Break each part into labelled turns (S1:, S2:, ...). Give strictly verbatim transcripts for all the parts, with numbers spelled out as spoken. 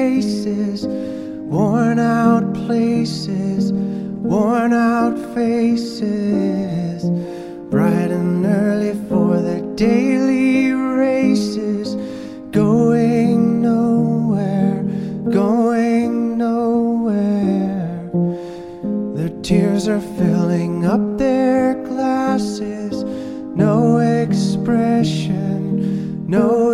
S1: races, worn out places, worn out faces, bright and early for their daily races, going nowhere, going nowhere. Their tears are filling up their glasses, no expression, no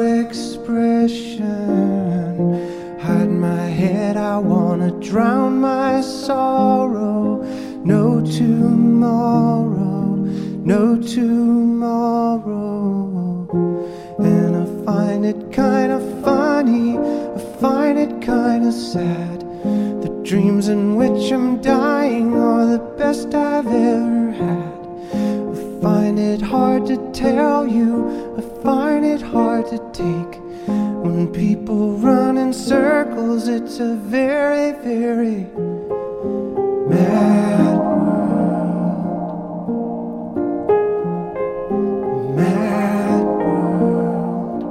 S1: expression. Hide my head, I wanna drown my sorrow. No tomorrow, no tomorrow. And I find it kinda funny, I find it kinda sad. The dreams in which I'm dying are the best I've ever had. I find it hard to tell you, I find it hard to take. When people run in circles, it's a very, very mad world. Mad world.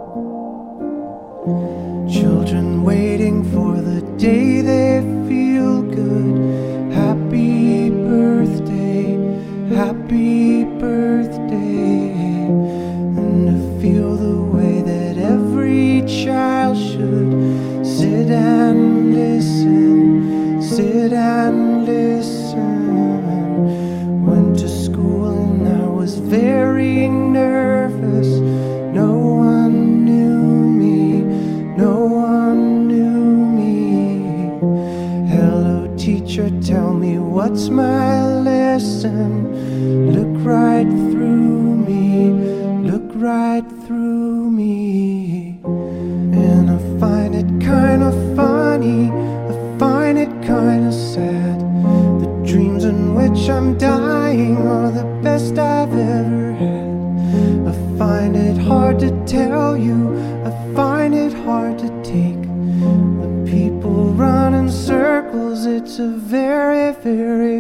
S1: Children waiting for the day they feel good. Happy birthday, happy birthday. And to feel the way that every child should sit and listen, sit and listen. Went to school and I was very nervous. No one knew me, no one knew me. Hello teacher, tell me what's my lesson. Look right through me, look right through me. And I find it kinda funny, I find it kinda sad. The dreams in which I'm dying are the best I've ever had. I find it hard to tell you, I find it hard to take. When people run in circles, it's a very, very